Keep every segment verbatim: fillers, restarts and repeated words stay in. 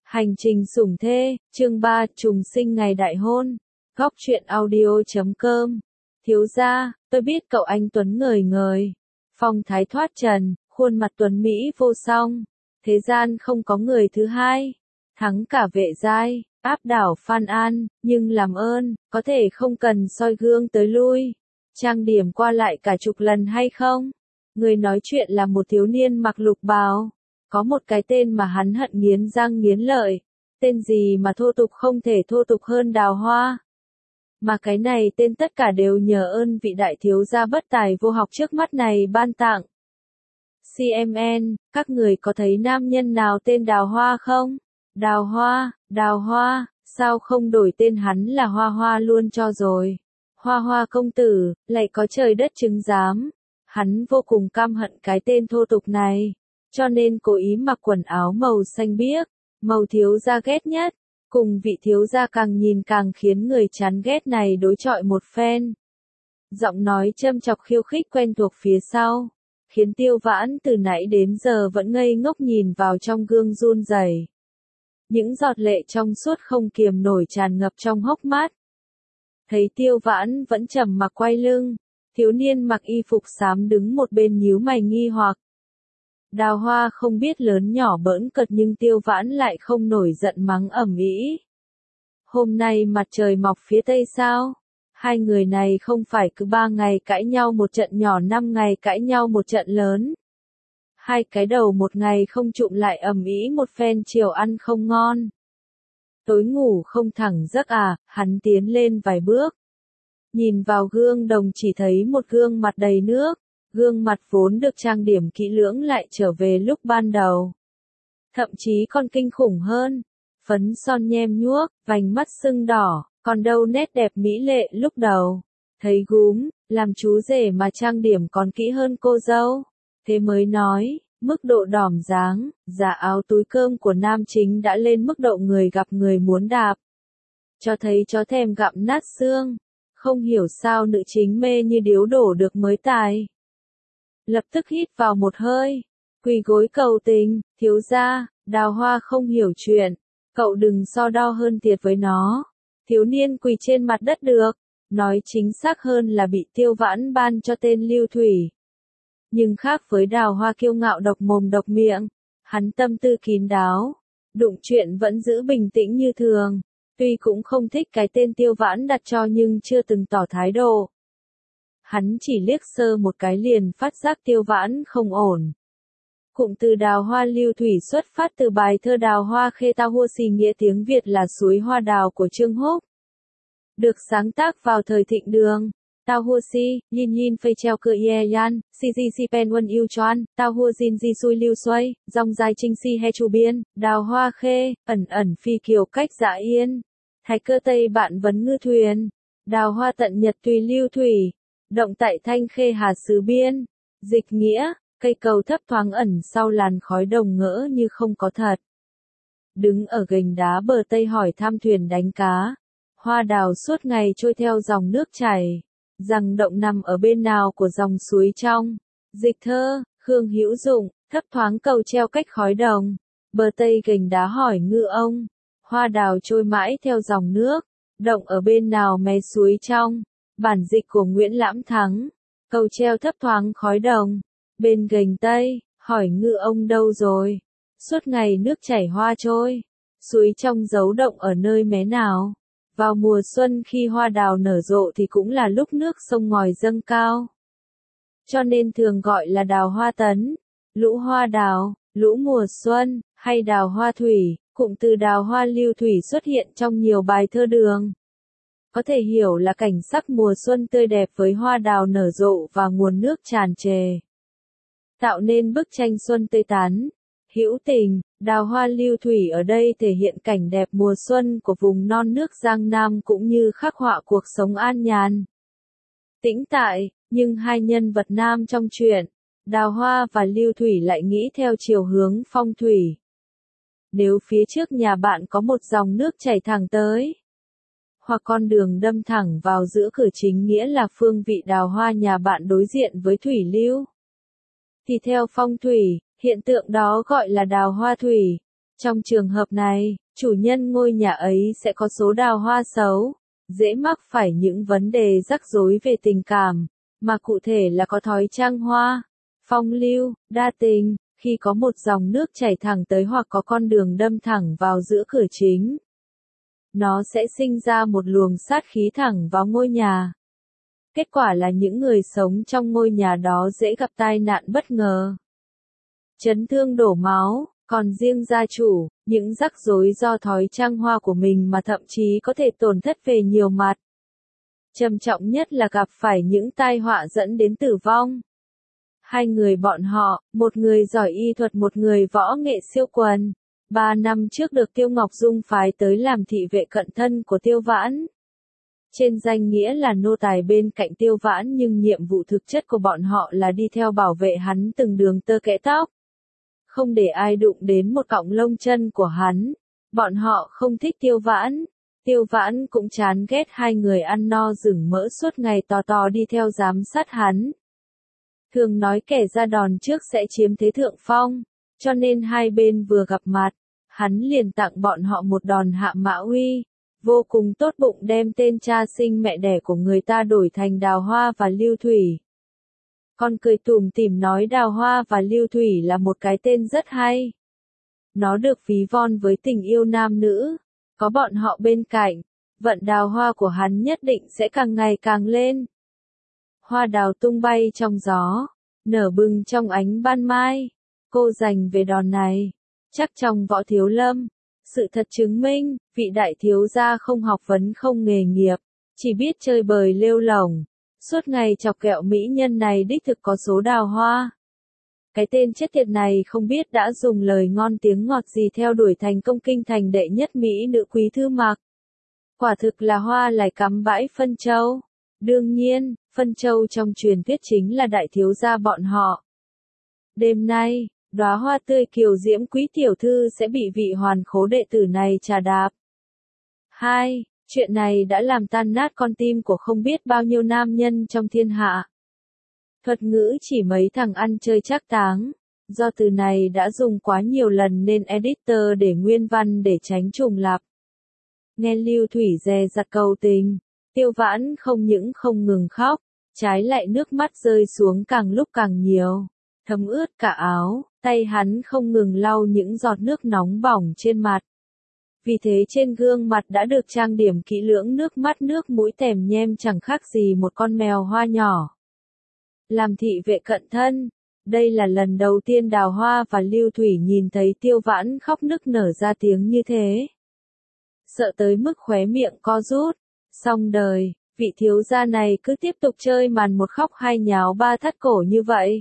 Hành trình sủng thê, chương ba, trùng sinh ngày đại hôn. Góc truyện audio chấm com. Thiếu gia, tôi biết cậu anh Tuấn ngời ngời, phong thái thoát trần, khuôn mặt tuấn Mỹ vô song. Thế gian không có người thứ hai, thắng cả Vệ Giai, áp đảo Phan An, nhưng làm ơn, có thể không cần soi gương tới lui, trang điểm qua lại cả chục lần hay không? Người nói chuyện là một thiếu niên mặc lục bào. Có một cái tên mà hắn hận nghiến răng nghiến lợi. Tên gì mà thô tục không thể thô tục hơn Đào Hoa. Mà cái này tên tất cả đều nhờ ơn vị đại thiếu gia bất tài vô học trước mắt này ban tặng. xê em en, các người có thấy nam nhân nào tên Đào Hoa không? Đào Hoa, Đào Hoa, sao không đổi tên hắn là Hoa Hoa luôn cho rồi? Hoa Hoa công tử, lại có trời đất chứng giám. Hắn vô cùng căm hận cái tên thô tục này. Cho nên cố ý mặc quần áo màu xanh biếc, màu thiếu gia ghét nhất, cùng vị thiếu gia càng nhìn càng khiến người chán ghét này đối chọi một phen. Giọng nói châm chọc khiêu khích quen thuộc phía sau, khiến Tiêu Vãn từ nãy đến giờ vẫn ngây ngốc nhìn vào trong gương run rẩy. Những giọt lệ trong suốt không kiềm nổi tràn ngập trong hốc mắt. Thấy Tiêu Vãn vẫn trầm mặc quay lưng, thiếu niên mặc y phục xám đứng một bên nhíu mày nghi hoặc. Đào Hoa không biết lớn nhỏ bỡn cợt nhưng Tiêu Vãn lại không nổi giận mắng ầm ĩ. Hôm nay mặt trời mọc phía tây sao? Hai người này không phải cứ ba ngày cãi nhau một trận nhỏ năm ngày cãi nhau một trận lớn. Hai cái đầu một ngày không chụm lại ầm ĩ một phen chiều ăn không ngon. Tối ngủ không thẳng giấc à, hắn tiến lên vài bước. Nhìn vào gương đồng chỉ thấy một gương mặt đầy nước. Gương mặt vốn được trang điểm kỹ lưỡng lại trở về lúc ban đầu. Thậm chí còn kinh khủng hơn. Phấn son nhem nhuốc, vành mắt sưng đỏ, còn đâu nét đẹp mỹ lệ lúc đầu. Thấy gúm, làm chú rể mà trang điểm còn kỹ hơn cô dâu. Thế mới nói, mức độ đỏm dáng, giả áo túi cơm của nam chính đã lên mức độ người gặp người muốn đạp. Cho thấy chó thèm gặm nát xương. Không hiểu sao nữ chính mê như điếu đổ được mới tài. Lập tức hít vào một hơi, quỳ gối cầu tình, thiếu gia, Đào Hoa không hiểu chuyện, cậu đừng so đo hơn thiệt với nó. Thiếu niên quỳ trên mặt đất được, nói chính xác hơn là bị Tiêu Vãn ban cho tên Lưu Thủy. Nhưng khác với Đào Hoa kiêu ngạo độc mồm độc miệng, hắn tâm tư kín đáo, đụng chuyện vẫn giữ bình tĩnh như thường, tuy cũng không thích cái tên Tiêu Vãn đặt cho nhưng chưa từng tỏ thái độ. Hắn chỉ liếc sơ một cái liền phát giác Tiêu Vãn không ổn. Cụm từ Đào Hoa Lưu Thủy xuất phát từ bài thơ Đào Hoa Khê Tao Hua Xì nghĩa tiếng Việt là suối hoa đào của Trương Húc. Được sáng tác vào thời thịnh đường. Tao Hua Si, Yin Yin Phây Treo Cơ Ye Yan, Si Di Si Pen Quân Yêu Choan, Tao Hua Jin Di Xui Lưu Xuây, Dòng dài Trinh Si He Chu Biên, Đào Hoa Khê, ẩn ẩn phi kiều cách dạ yên. Thái cơ Tây bạn vấn ngư thuyền. Đào Hoa tận nhật tùy Lưu Thủy. Động tại Thanh Khê Hà xứ biên, dịch nghĩa, cây cầu thấp thoáng ẩn sau làn khói đồng ngỡ như không có thật. Đứng ở gành đá bờ Tây hỏi thăm thuyền đánh cá, hoa đào suốt ngày trôi theo dòng nước chảy, rằng động nằm ở bên nào của dòng suối trong. Dịch thơ, Khương Hữu Dụng, thấp thoáng cầu treo cách khói đồng, bờ Tây gành đá hỏi ngư ông, hoa đào trôi mãi theo dòng nước, động ở bên nào mé suối trong. Bản dịch của Nguyễn Lãm Thắng, cầu treo thấp thoáng khói đồng, bên gành Tây, hỏi ngư ông đâu rồi, suốt ngày nước chảy hoa trôi, suối trong giấu động ở nơi mé nào, vào mùa xuân khi hoa đào nở rộ thì cũng là lúc nước sông ngòi dâng cao. Cho nên thường gọi là đào hoa tấn, lũ hoa đào, lũ mùa xuân, hay đào hoa thủy, cụm từ Đào Hoa Lưu Thủy xuất hiện trong nhiều bài thơ đường. Có thể hiểu là cảnh sắc mùa xuân tươi đẹp với hoa đào nở rộ và nguồn nước tràn trề. Tạo nên bức tranh xuân tươi tắn, hữu tình, Đào Hoa Lưu Thủy ở đây thể hiện cảnh đẹp mùa xuân của vùng non nước Giang Nam cũng như khắc họa cuộc sống an nhàn. Tĩnh tại, nhưng hai nhân vật nam trong truyện, Đào Hoa và Lưu Thủy lại nghĩ theo chiều hướng phong thủy. Nếu phía trước nhà bạn có một dòng nước chảy thẳng tới, hoặc con đường đâm thẳng vào giữa cửa chính nghĩa là phương vị đào hoa nhà bạn đối diện với thủy lưu. Thì theo phong thủy, hiện tượng đó gọi là đào hoa thủy. Trong trường hợp này, chủ nhân ngôi nhà ấy sẽ có số đào hoa xấu, dễ mắc phải những vấn đề rắc rối về tình cảm, mà cụ thể là có thói trăng hoa, phong lưu, đa tình, khi có một dòng nước chảy thẳng tới hoặc có con đường đâm thẳng vào giữa cửa chính. Nó sẽ sinh ra một luồng sát khí thẳng vào ngôi nhà. Kết quả là những người sống trong ngôi nhà đó dễ gặp tai nạn bất ngờ, chấn thương đổ máu, còn riêng gia chủ, những rắc rối do thói trăng hoa của mình mà thậm chí có thể tổn thất về nhiều mặt. Trầm trọng nhất là gặp phải những tai họa dẫn đến tử vong. Hai người bọn họ, một người giỏi y thuật một người võ nghệ siêu quần, ba năm trước được Tiêu Ngọc Dung phái tới làm thị vệ cận thân của Tiêu Vãn. Trên danh nghĩa là nô tài bên cạnh Tiêu Vãn nhưng nhiệm vụ thực chất của bọn họ là đi theo bảo vệ hắn từng đường tơ kẽ tóc. Không để ai đụng đến một cọng lông chân của hắn. Bọn họ không thích Tiêu Vãn. Tiêu Vãn cũng chán ghét hai người ăn no rừng mỡ suốt ngày tò tò đi theo giám sát hắn. Thường nói kẻ ra đòn trước sẽ chiếm thế thượng phong, cho nên hai bên vừa gặp mặt, hắn liền tặng bọn họ một đòn hạ mã uy, vô cùng tốt bụng đem tên cha sinh mẹ đẻ của người ta đổi thành Đào Hoa và Lưu Thủy. Con cười tủm tỉm nói Đào Hoa và Lưu Thủy là một cái tên rất hay. Nó được ví von với tình yêu nam nữ, có bọn họ bên cạnh, vận đào hoa của hắn nhất định sẽ càng ngày càng lên. Hoa đào tung bay trong gió, nở bừng trong ánh ban mai. Cô dành về đòn này, chắc trong Võ Thiếu Lâm. Sự thật chứng minh, vị đại thiếu gia không học vấn không nghề nghiệp, chỉ biết chơi bời lêu lổng, suốt ngày chọc kẹo mỹ nhân này đích thực có số đào hoa. Cái tên chết tiệt này không biết đã dùng lời ngon tiếng ngọt gì theo đuổi thành công kinh thành đệ nhất mỹ nữ Quý Thư Mặc. Quả thực là hoa lại cắm bãi phân châu. Đương nhiên, phân châu trong truyền thuyết chính là đại thiếu gia bọn họ. Đêm nay, đóa hoa tươi kiều diễm Quý tiểu thư sẽ bị vị hoàn khố đệ tử này trà đạp. hai. Chuyện này đã làm tan nát con tim của không biết bao nhiêu nam nhân trong thiên hạ. Thuật ngữ chỉ mấy thằng ăn chơi trác táng. Do từ này đã dùng quá nhiều lần nên editor để nguyên văn để tránh trùng lặp. Nghe Lưu Thủy dè dặt cầu tình, Tiêu Vãn không những không ngừng khóc, trái lại nước mắt rơi xuống càng lúc càng nhiều, thấm ướt cả áo, tay hắn không ngừng lau những giọt nước nóng bỏng trên mặt. Vì thế trên gương mặt đã được trang điểm kỹ lưỡng, nước mắt nước mũi tèm nhem chẳng khác gì một con mèo hoa nhỏ. Làm thị vệ cận thân, đây là lần đầu tiên Đào Hoa và Lưu Thủy nhìn thấy Tiêu Vãn khóc nức nở ra tiếng như thế. Sợ tới mức khóe miệng co rút, xong đời, vị thiếu gia này cứ tiếp tục chơi màn một khóc hai nháo ba thắt cổ như vậy.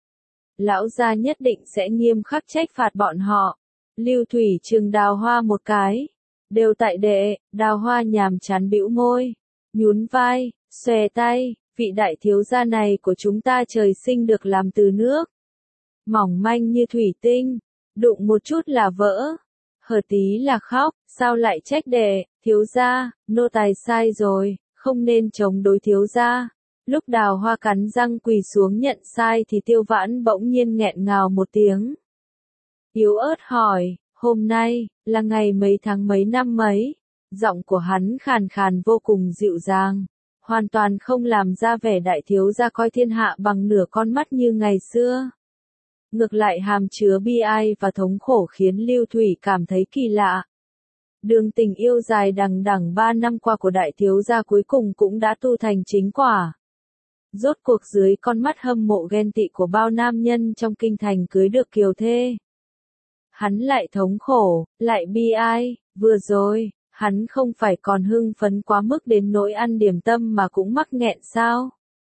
Lão gia nhất định sẽ nghiêm khắc trách phạt bọn họ. Lưu Thủy trừng Đào Hoa một cái. Đều tại đệ, Đào Hoa nhàm chán bĩu môi, nhún vai, xòe tay. Vị đại thiếu gia này của chúng ta trời sinh được làm từ nước. Mỏng manh như thủy tinh, đụng một chút là vỡ. Hở tí là khóc, sao lại trách đệ, thiếu gia, nô tài sai rồi, không nên chống đối thiếu gia. Lúc Đào Hoa cắn răng quỳ xuống nhận sai thì Tiêu Vãn bỗng nhiên nghẹn ngào một tiếng. Yếu ớt hỏi, hôm nay, là ngày mấy tháng mấy năm mấy? Giọng của hắn khàn khàn vô cùng dịu dàng. Hoàn toàn không làm ra vẻ đại thiếu gia coi thiên hạ bằng nửa con mắt như ngày xưa. Ngược lại hàm chứa bi ai và thống khổ khiến Lưu Thủy cảm thấy kỳ lạ. Đường tình yêu dài đằng đẵng ba năm qua của đại thiếu gia cuối cùng cũng đã tu thành chính quả. Rốt cuộc dưới con mắt hâm mộ ghen tị của bao nam nhân trong kinh thành cưới được kiều thê. Hắn lại thống khổ, lại bi ai, vừa rồi. Hắn không phải còn hưng phấn quá mức đến nỗi ăn điểm tâm mà cũng mắc nghẹn sao?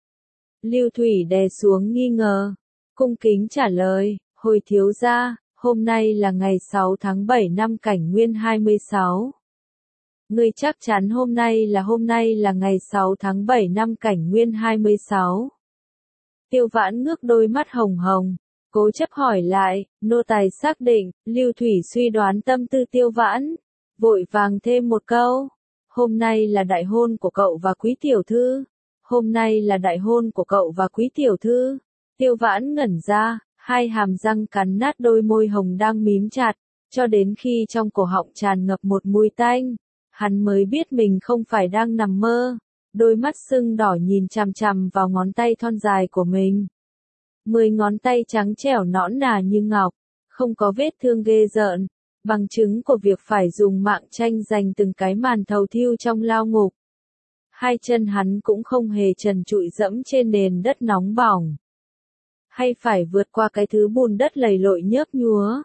Lưu Thủy đè xuống nghi ngờ, cung kính trả lời, hồi thiếu gia, hôm nay là ngày sáu tháng bảy năm Cảnh Nguyên hai mươi sáu. Ngươi chắc chắn hôm nay là hôm nay là ngày sáu tháng bảy năm Cảnh Nguyên hai mươi sáu. Tiêu Vãn ngước đôi mắt hồng hồng, cố chấp hỏi lại, nô tài xác định, Lưu Thủy suy đoán tâm tư Tiêu Vãn. Vội vàng thêm một câu, hôm nay là đại hôn của cậu và Quý tiểu thư, hôm nay là đại hôn của cậu và Quý tiểu thư. Tiêu Vãn ngẩn ra, hai hàm răng cắn nát đôi môi hồng đang mím chặt, Cho đến khi trong cổ họng tràn ngập một mùi tanh, hắn mới biết mình không phải đang nằm mơ, đôi mắt sưng đỏ nhìn chằm chằm vào ngón tay thon dài của mình. Mười ngón tay trắng trẻo nõn nà như ngọc, không có vết thương ghê rợn, bằng chứng của việc phải dùng mạng tranh giành từng cái màn thầu thiêu trong lao ngục. Hai chân hắn cũng không hề trần trụi dẫm trên nền đất nóng bỏng, hay phải vượt qua cái thứ bùn đất lầy lội nhớp nhúa.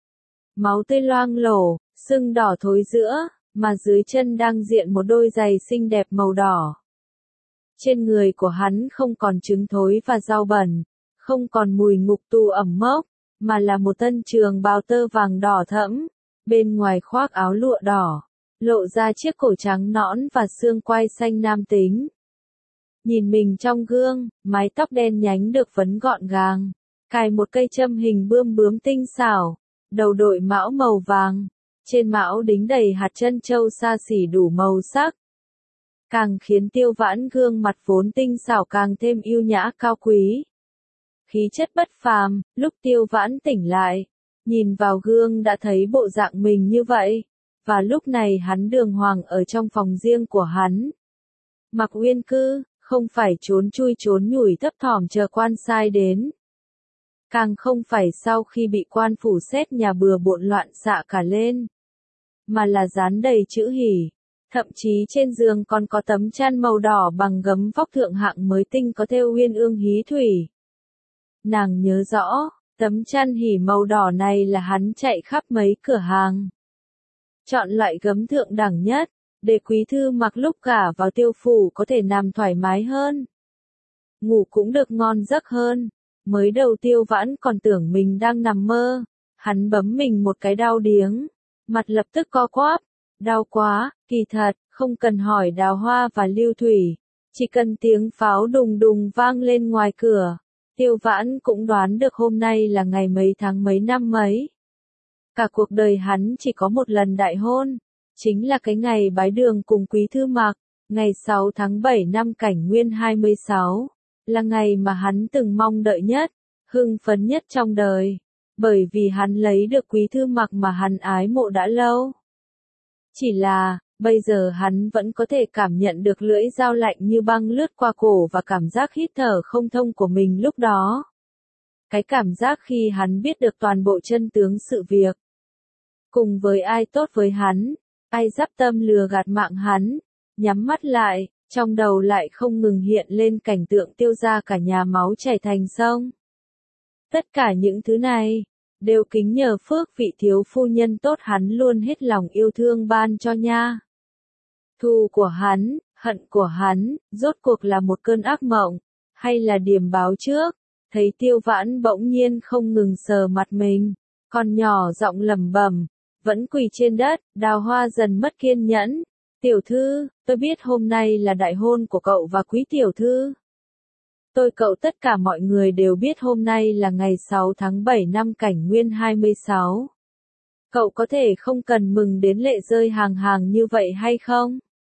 Máu tươi loang lổ, sưng đỏ thối giữa, mà dưới chân đang diện một đôi giày xinh đẹp màu đỏ. Trên người của hắn không còn trứng thối và rau bẩn, không còn mùi ngục tù ẩm mốc, mà là một tân trường bào tơ vàng đỏ thẫm, bên ngoài khoác áo lụa đỏ, lộ ra chiếc cổ trắng nõn và xương quai xanh nam tính. Nhìn mình trong gương, mái tóc đen nhánh được vấn gọn gàng, cài một cây châm hình bươm bướm tinh xảo, đầu đội mão màu vàng, trên mão đính đầy hạt trân châu xa xỉ đủ màu sắc. Càng khiến Tiêu Vãn gương mặt vốn tinh xảo càng thêm yêu nhã cao quý. Khí chất bất phàm, lúc Tiêu Vãn tỉnh lại, nhìn vào gương đã thấy bộ dạng mình như vậy, và lúc này hắn đường hoàng ở trong phòng riêng của hắn. Mặc Uyên Cư, không phải trốn chui trốn nhủi thấp thỏm chờ quan sai đến. Càng không phải sau khi bị quan phủ xét nhà bừa bộn loạn xạ cả lên, mà là dán đầy chữ hỉ. Thậm chí trên giường còn có tấm chăn màu đỏ bằng gấm vóc thượng hạng mới tinh có thêu uyên ương hí thủy. Nàng nhớ rõ, tấm chăn hỉ màu đỏ này là hắn chạy khắp mấy cửa hàng, chọn loại gấm thượng đẳng nhất, để quý thư mặc lúc gả vào Tiêu phủ có thể nằm thoải mái hơn. Ngủ cũng được ngon giấc hơn. Mới đầu Tiêu Vãn còn tưởng mình đang nằm mơ, hắn bấm mình một cái đau điếng, mặt lập tức co quắp, đau quá, kỳ thật, không cần hỏi Đào Hoa và Lưu Thủy, chỉ cần tiếng pháo đùng đùng vang lên ngoài cửa, Tiêu Vãn cũng đoán được hôm nay là ngày mấy tháng mấy năm mấy. Cả cuộc đời hắn chỉ có một lần đại hôn, chính là cái ngày bái đường cùng Quý Thư Mặc, ngày sáu tháng bảy năm Cảnh Nguyên hai mươi sáu. Là ngày mà hắn từng mong đợi nhất, hưng phấn nhất trong đời, bởi vì hắn lấy được Quý Thư Mặc mà hắn ái mộ đã lâu. Chỉ là, bây giờ hắn vẫn có thể cảm nhận được lưỡi dao lạnh như băng lướt qua cổ và cảm giác hít thở không thông của mình lúc đó. Cái cảm giác khi hắn biết được toàn bộ chân tướng sự việc. Cùng với ai tốt với hắn, ai dắp tâm lừa gạt mạng hắn, nhắm mắt lại. Trong đầu lại không ngừng hiện lên cảnh tượng Tiêu gia cả nhà máu chảy thành sông. Tất cả những thứ này, đều kính nhờ phước vị thiếu phu nhân tốt hắn luôn hết lòng yêu thương ban cho nha. Thù của hắn, hận của hắn, rốt cuộc là một cơn ác mộng, hay là điềm báo trước, thấy Tiêu Vãn bỗng nhiên không ngừng sờ mặt mình, còn nhỏ giọng lẩm bẩm, vẫn quỳ trên đất, Đào Hoa dần mất kiên nhẫn. Tiểu thư, tôi biết hôm nay là đại hôn của cậu và Quý tiểu thư. Tôi cậu tất cả mọi người đều biết hôm nay là ngày sáu tháng bảy năm Cảnh Nguyên hai mươi sáu. Cậu có thể không cần mừng đến lệ rơi hàng hàng như vậy hay không?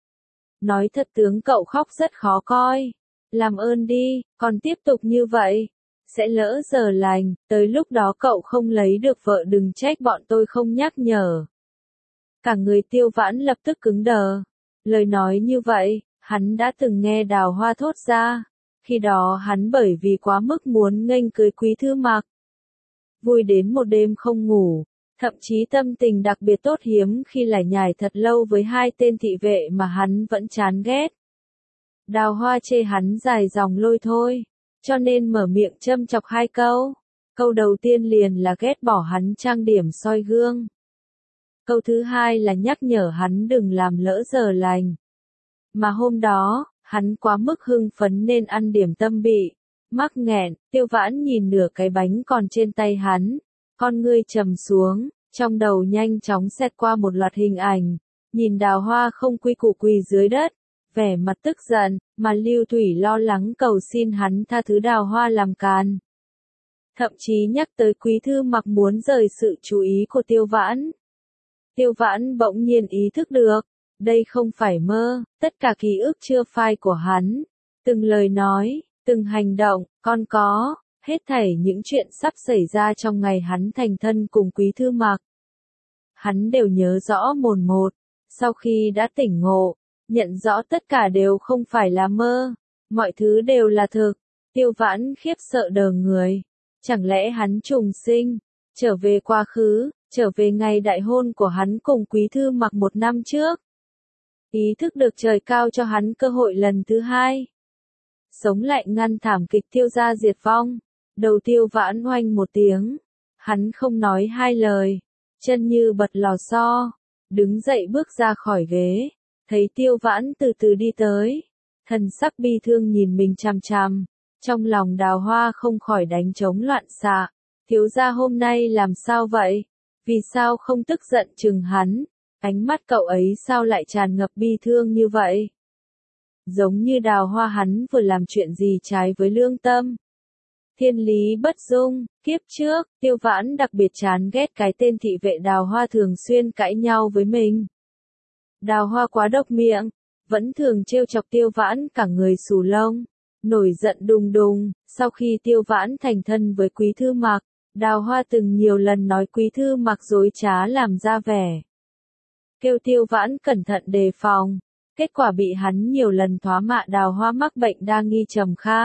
Nói thật tướng cậu khóc rất khó coi. Làm ơn đi, còn tiếp tục như vậy, sẽ lỡ giờ lành, tới lúc đó cậu không lấy được vợ đừng trách bọn tôi không nhắc nhở. Cả người Tiêu Vãn lập tức cứng đờ. Lời nói như vậy, hắn đã từng nghe Đào Hoa thốt ra. Khi đó hắn bởi vì quá mức muốn nghênh cưới Quý Thư Mặc. Vui đến một đêm không ngủ, thậm chí tâm tình đặc biệt tốt hiếm khi lải nhải thật lâu với hai tên thị vệ mà hắn vẫn chán ghét. Đào Hoa chê hắn dài dòng lôi thôi, cho nên mở miệng châm chọc hai câu. Câu đầu tiên liền là ghét bỏ hắn trang điểm soi gương. Câu thứ hai là nhắc nhở hắn đừng làm lỡ giờ lành. Mà hôm đó, hắn quá mức hưng phấn nên ăn điểm tâm bị mắc nghẹn. Tiêu Vãn nhìn nửa cái bánh còn trên tay hắn, con ngươi trầm xuống, trong đầu nhanh chóng xẹt qua một loạt hình ảnh, nhìn Đào Hoa không quy củ quỳ dưới đất, vẻ mặt tức giận, mà Lưu Thủy lo lắng cầu xin hắn tha thứ Đào Hoa làm càn. Thậm chí nhắc tới Quý Thư Mặc muốn rời sự chú ý của Tiêu Vãn. Tiêu Vãn bỗng nhiên ý thức được, đây không phải mơ, tất cả ký ức chưa phai của hắn, từng lời nói, từng hành động, còn có, hết thảy những chuyện sắp xảy ra trong ngày hắn thành thân cùng Quý Thư Mặc. hắn đều nhớ rõ mồn một. Sau khi đã tỉnh ngộ, nhận rõ tất cả đều không phải là mơ, mọi thứ đều là thực, Tiêu Vãn khiếp sợ đờ người. Chẳng lẽ hắn trùng sinh, trở về quá khứ, trở về ngày đại hôn của hắn cùng Quý Thư Mặc một năm trước. Ý thức được trời cao cho hắn cơ hội lần thứ hai. Sống lại ngăn thảm kịch Tiêu gia diệt vong. Đầu Tiêu Vãn oanh một tiếng. Hắn không nói hai lời. Chân như bật lò xo. Đứng dậy bước ra khỏi ghế. Thấy Tiêu Vãn từ từ đi tới. Thần sắc bi thương nhìn mình chằm chằm. Trong lòng Đào Hoa không khỏi đánh trống loạn xạ. Thiếu gia hôm nay làm sao vậy? Vì sao không tức giận chừng hắn? Ánh mắt cậu ấy sao lại tràn ngập bi thương như vậy? Giống như Đào Hoa hắn vừa làm chuyện gì trái với lương tâm. Thiên lý bất dung, kiếp trước, Tiêu Vãn đặc biệt chán ghét cái tên thị vệ Đào Hoa thường xuyên cãi nhau với mình. Đào Hoa quá độc miệng, vẫn thường trêu chọc Tiêu Vãn cả người xù lông, nổi giận đùng đùng. Sau khi Tiêu Vãn thành thân với Quý Thư Mặc, Đào Hoa từng nhiều lần nói Quý Thư Mặc dối trá làm ra vẻ. Kêu Tiêu Vãn cẩn thận đề phòng, kết quả bị hắn nhiều lần thoá mạ Đào Hoa mắc bệnh đa nghi trầm kha.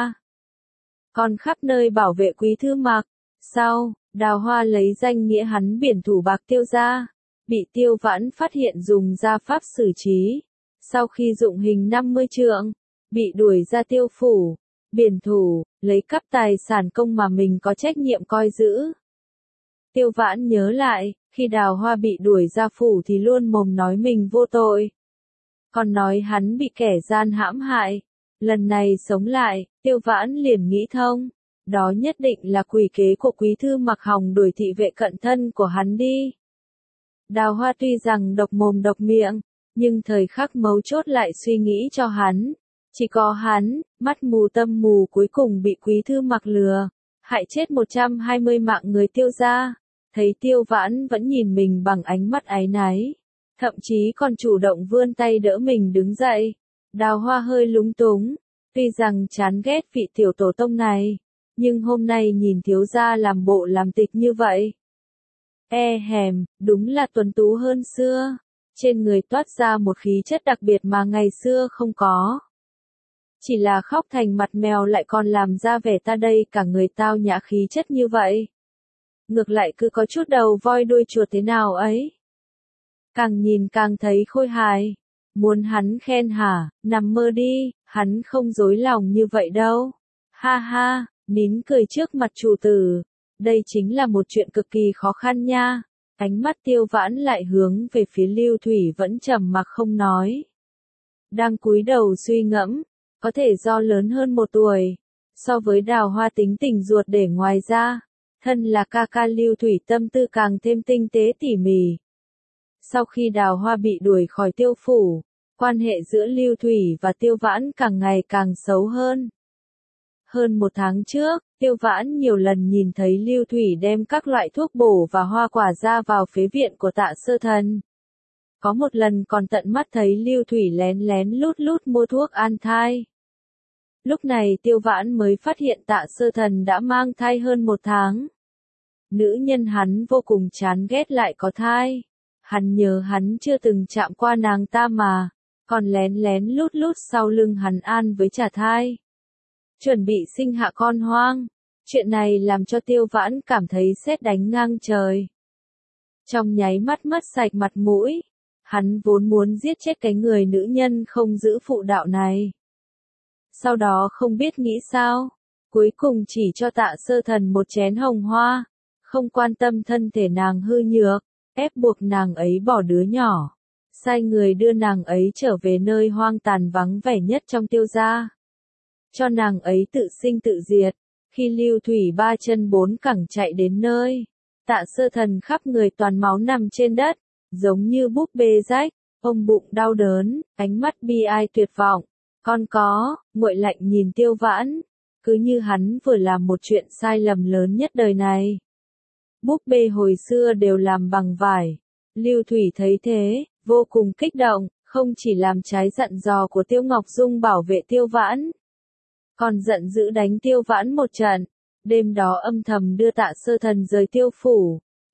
Còn khắp nơi bảo vệ Quý Thư Mặc. Sau, Đào Hoa lấy danh nghĩa hắn biển thủ bạc Tiêu gia, bị Tiêu Vãn phát hiện dùng gia pháp xử trí. Sau khi dụng hình năm mươi trượng, bị đuổi ra Tiêu phủ, biển thủ, lấy cắp tài sản công mà mình có trách nhiệm coi giữ. Tiêu Vãn nhớ lại, khi Đào Hoa bị đuổi ra phủ thì luôn mồm nói mình vô tội. Còn nói hắn bị kẻ gian hãm hại. Lần này sống lại, Tiêu Vãn liền nghĩ thông. Đó nhất định là quỷ kế của Quý Thư Mặc hòng đuổi thị vệ cận thân của hắn đi. Đào Hoa tuy rằng độc mồm độc miệng, nhưng thời khắc mấu chốt lại suy nghĩ cho hắn. Chỉ có hắn, mắt mù tâm mù cuối cùng bị Quý Thư Mặc lừa, hại chết một trăm hai mươi mạng người Tiêu gia. Thấy Tiêu Vãn vẫn nhìn mình bằng ánh mắt áy náy, thậm chí còn chủ động vươn tay đỡ mình đứng dậy. Đào Hoa hơi lúng túng, tuy rằng chán ghét vị tiểu tổ tông này, nhưng hôm nay nhìn thiếu gia làm bộ làm tịch như vậy. E hèm, đúng là tuấn tú hơn xưa, trên người toát ra một khí chất đặc biệt mà ngày xưa không có. Chỉ là khóc thành mặt mèo lại còn làm ra vẻ ta đây cả người tao nhã khí chất như vậy. Ngược lại cứ có chút đầu voi đuôi chuột thế nào ấy. Càng nhìn càng thấy khôi hài. Muốn hắn khen hả, nằm mơ đi, hắn không dối lòng như vậy đâu. Ha ha, nín cười trước mặt chủ tử. Đây chính là một chuyện cực kỳ khó khăn nha. Ánh mắt Tiêu Vãn lại hướng về phía Lưu Thủy vẫn trầm mặc không nói. Đang cúi đầu suy ngẫm, có thể do lớn hơn một tuổi. So với Đào Hoa tính tình ruột để ngoài ra, thân là ca ca Lưu Thủy tâm tư càng thêm tinh tế tỉ mỉ. Sau khi Đào Hoa bị đuổi khỏi Tiêu phủ, quan hệ giữa Lưu Thủy và Tiêu Vãn càng ngày càng xấu hơn. Hơn một tháng trước, Tiêu Vãn nhiều lần nhìn thấy Lưu Thủy đem các loại thuốc bổ và hoa quả ra vào phế viện của Tạ Sơ Thần. Có một lần còn tận mắt thấy Lưu Thủy lén lén lút lút mua thuốc an thai. Lúc này Tiêu Vãn mới phát hiện Tạ Sơ Thần đã mang thai hơn một tháng. Nữ nhân hắn vô cùng chán ghét lại có thai. Hắn nhớ hắn chưa từng chạm qua nàng ta mà, còn lén lén lút lút sau lưng hắn an với trả thai. Chuẩn bị sinh hạ con hoang. Chuyện này làm cho Tiêu Vãn cảm thấy sét đánh ngang trời. Trong nháy mắt mất sạch mặt mũi, hắn vốn muốn giết chết cái người nữ nhân không giữ phụ đạo này. Sau đó không biết nghĩ sao, cuối cùng chỉ cho Tạ Sơ Thần một chén hồng hoa, không quan tâm thân thể nàng hư nhược, ép buộc nàng ấy bỏ đứa nhỏ, sai người đưa nàng ấy trở về nơi hoang tàn vắng vẻ nhất trong Tiêu gia. Cho nàng ấy tự sinh tự diệt. Khi Lưu Thủy ba chân bốn cẳng chạy đến nơi, Tạ Sơ Thần khắp người toàn máu nằm trên đất, giống như búp bê rách, ôm bụng đau đớn, ánh mắt bi ai tuyệt vọng. Con có, nguội lạnh nhìn Tiêu Vãn, cứ như hắn vừa làm một chuyện sai lầm lớn nhất đời này. Búp bê hồi xưa đều làm bằng vải. Lưu Thủy thấy thế, vô cùng kích động, không chỉ làm trái dặn dò của Tiêu Ngọc Dung bảo vệ Tiêu Vãn, còn giận dữ đánh Tiêu Vãn một trận. Đêm đó âm thầm đưa Tạ Sơ Thần rời Tiêu phủ,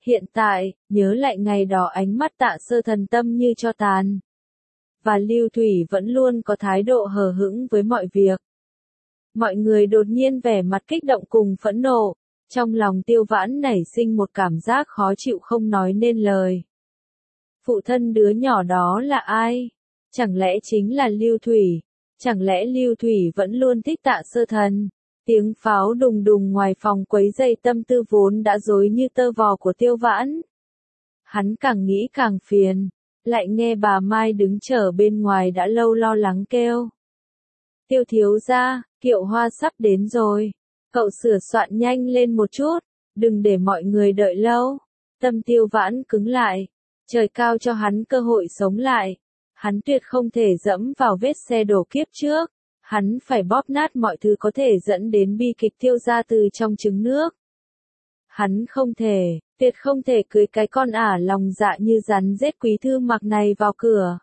Hiện tại, nhớ lại ngày đó ánh mắt Tạ Sơ Thần tâm như tro tàn. Và Lưu Thủy vẫn luôn có thái độ hờ hững với mọi việc. Mọi người đột nhiên vẻ mặt kích động cùng phẫn nộ, trong lòng Tiêu Vãn nảy sinh một cảm giác khó chịu không nói nên lời. Phụ thân đứa nhỏ đó là ai? Chẳng lẽ chính là Lưu Thủy? Chẳng lẽ Lưu Thủy vẫn luôn thích Tạ Sơ Thần? Tiếng pháo đùng đùng ngoài phòng quấy dày tâm tư vốn đã rối như tơ vò của Tiêu Vãn. Hắn càng nghĩ càng phiền, lại nghe bà Mai đứng chờ bên ngoài đã lâu lo lắng kêu. Tiêu thiếu gia, kiệu hoa sắp đến rồi. Cậu sửa soạn nhanh lên một chút, đừng để mọi người đợi lâu. Tâm Tiêu Vãn cứng lại, trời cao cho hắn cơ hội sống lại. Hắn tuyệt không thể dẫm vào vết xe đổ kiếp trước. Hắn phải bóp nát mọi thứ có thể dẫn đến bi kịch Tiêu gia từ trong trứng nước. Hắn không thể, tuyệt không thể cưới cái con ả lòng dạ như rắn rết Quý Thư Mặc này vào cửa.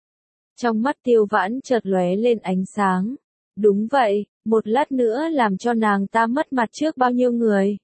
Trong mắt Tiêu Vãn chợt lóe lên ánh sáng. Đúng vậy, một lát nữa làm cho nàng ta mất mặt trước bao nhiêu người.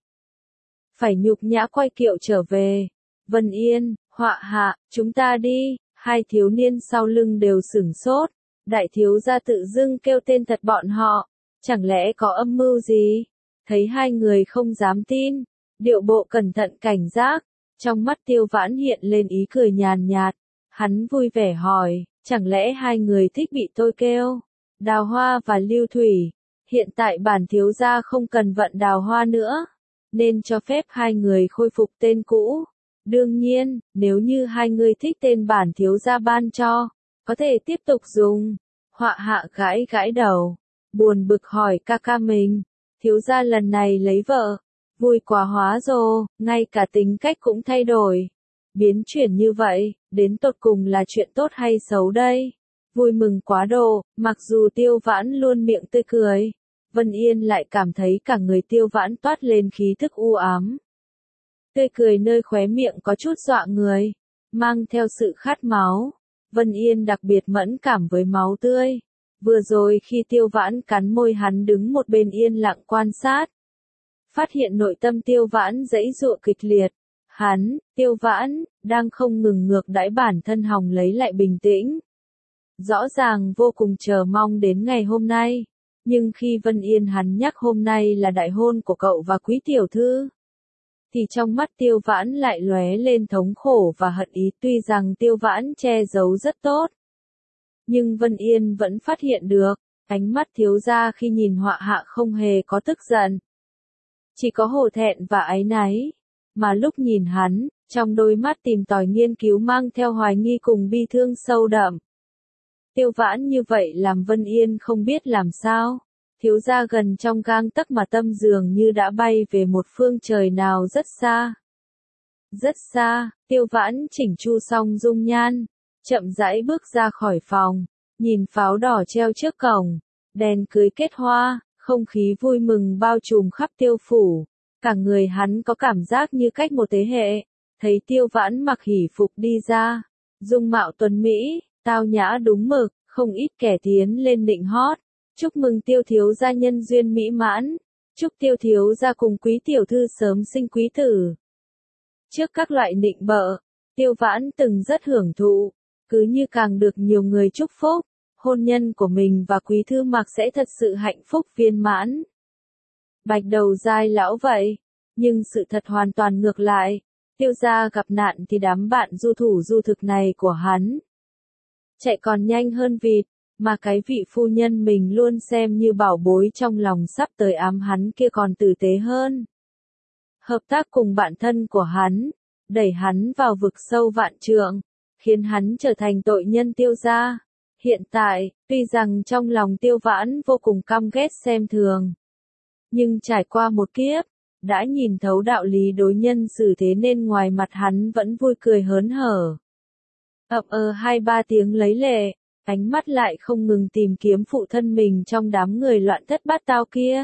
Phải nhục nhã quay kiệu trở về. Vân Yên, Họa Hạ, chúng ta đi. Hai thiếu niên sau lưng đều sửng sốt. Đại thiếu gia tự dưng kêu tên thật bọn họ. Chẳng lẽ có âm mưu gì? Thấy hai người không dám tin. Điệu bộ cẩn thận cảnh giác. Trong mắt Tiêu Vãn hiện lên ý cười nhàn nhạt. Hắn vui vẻ hỏi, chẳng lẽ hai người thích bị tôi kêu? Đào Hoa và Lưu Thủy. Hiện tại bản thiếu gia không cần vận Đào Hoa nữa. Nên cho phép hai người khôi phục tên cũ. Đương nhiên, nếu như hai người thích tên bản thiếu gia ban cho, có thể tiếp tục dùng. Họa Hạ gãi gãi đầu. Buồn bực hỏi ca ca mình. Thiếu gia lần này lấy vợ. Vui quá hóa rồ, ngay cả tính cách cũng thay đổi. Biến chuyển như vậy, đến tột cùng là chuyện tốt hay xấu đây? Vui mừng quá độ, mặc dù Tiêu Vãn luôn miệng tươi cười. Vân Yên lại cảm thấy cả người Tiêu Vãn toát lên khí thức u ám. Tươi cười nơi khóe miệng có chút dọa người, mang theo sự khát máu. Vân Yên đặc biệt mẫn cảm với máu tươi. Vừa rồi khi Tiêu Vãn cắn môi hắn đứng một bên yên lặng quan sát. Phát hiện nội tâm Tiêu Vãn giãy giụa kịch liệt. Hắn, Tiêu Vãn, đang không ngừng ngược đãi bản thân hòng lấy lại bình tĩnh. Rõ ràng vô cùng chờ mong đến ngày hôm nay. Nhưng khi Vân Yên hắn nhắc hôm nay là đại hôn của cậu và Quý tiểu thư, thì trong mắt Tiêu Vãn lại lóe lên thống khổ và hận ý. Tuy rằng Tiêu Vãn che giấu rất tốt, nhưng Vân Yên vẫn phát hiện được, ánh mắt thiếu gia khi nhìn Họa Hạ không hề có tức giận. Chỉ có hổ thẹn và áy náy. Mà lúc nhìn hắn, trong đôi mắt tìm tòi nghiên cứu mang theo hoài nghi cùng bi thương sâu đậm. Tiêu Vãn như vậy làm Vân Yên không biết làm sao. Thiếu gia gần trong gang tấc mà tâm dường như đã bay về một phương trời nào rất xa. Rất xa, Tiêu Vãn chỉnh chu xong dung nhan, chậm rãi bước ra khỏi phòng, nhìn pháo đỏ treo trước cổng, đèn cưới kết hoa, không khí vui mừng bao trùm khắp Tiêu phủ. Cả người hắn có cảm giác như cách một thế hệ. Thấy Tiêu Vãn mặc hỷ phục đi ra, dung mạo tuấn mỹ, tao nhã đúng mực, không ít kẻ tiến lên nịnh hót. Chúc mừng Tiêu thiếu gia nhân duyên mỹ mãn. Chúc Tiêu thiếu gia cùng Quý tiểu thư sớm sinh quý tử. Trước các loại nịnh bợ, Tiêu Vãn từng rất hưởng thụ. Cứ như càng được nhiều người chúc phúc, hôn nhân của mình và Quý Thư Mặc sẽ thật sự hạnh phúc viên mãn. Bạch đầu dai lão vậy. Nhưng sự thật hoàn toàn ngược lại. Tiêu gia gặp nạn thì đám bạn du thủ du thực này của hắn chạy còn nhanh hơn vịt, mà cái vị phu nhân mình luôn xem như bảo bối trong lòng sắp tới ám hắn kia còn tử tế hơn. Hợp tác cùng bạn thân của hắn, đẩy hắn vào vực sâu vạn trượng, khiến hắn trở thành tội nhân Tiêu gia. Hiện tại, tuy rằng trong lòng Tiêu Vãn vô cùng căm ghét xem thường, nhưng trải qua một kiếp, đã nhìn thấu đạo lý đối nhân xử thế nên ngoài mặt hắn vẫn vui cười hớn hở. Ậm ờ hai ba tiếng lấy lệ, ánh mắt lại không ngừng tìm kiếm phụ thân mình trong đám người loạn thất bát tao kia.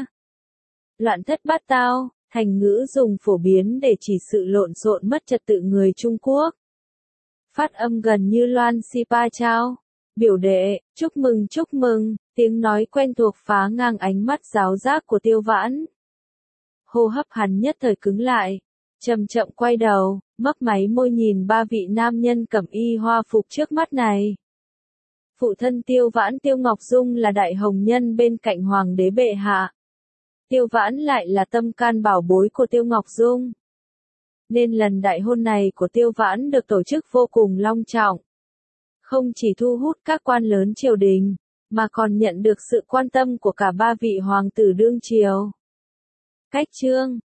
Loạn thất bát tao, thành ngữ dùng phổ biến để chỉ sự lộn xộn mất trật tự người Trung Quốc. Phát âm gần như loan si pa chao. Biểu đệ, chúc mừng chúc mừng, tiếng nói quen thuộc phá ngang ánh mắt giáo giác của Tiêu Vãn. Hô hấp hắn nhất thời cứng lại, chậm chậm quay đầu, mấp máy môi nhìn ba vị nam nhân cẩm y hoa phục trước mắt này. Phụ thân Tiêu Vãn Tiêu Ngọc Dung là đại hồng nhân bên cạnh hoàng đế bệ hạ. Tiêu Vãn lại là tâm can bảo bối của Tiêu Ngọc Dung. Nên lần đại hôn này của Tiêu Vãn được tổ chức vô cùng long trọng. Không chỉ thu hút các quan lớn triều đình, mà còn nhận được sự quan tâm của cả ba vị hoàng tử đương triều. Cách chương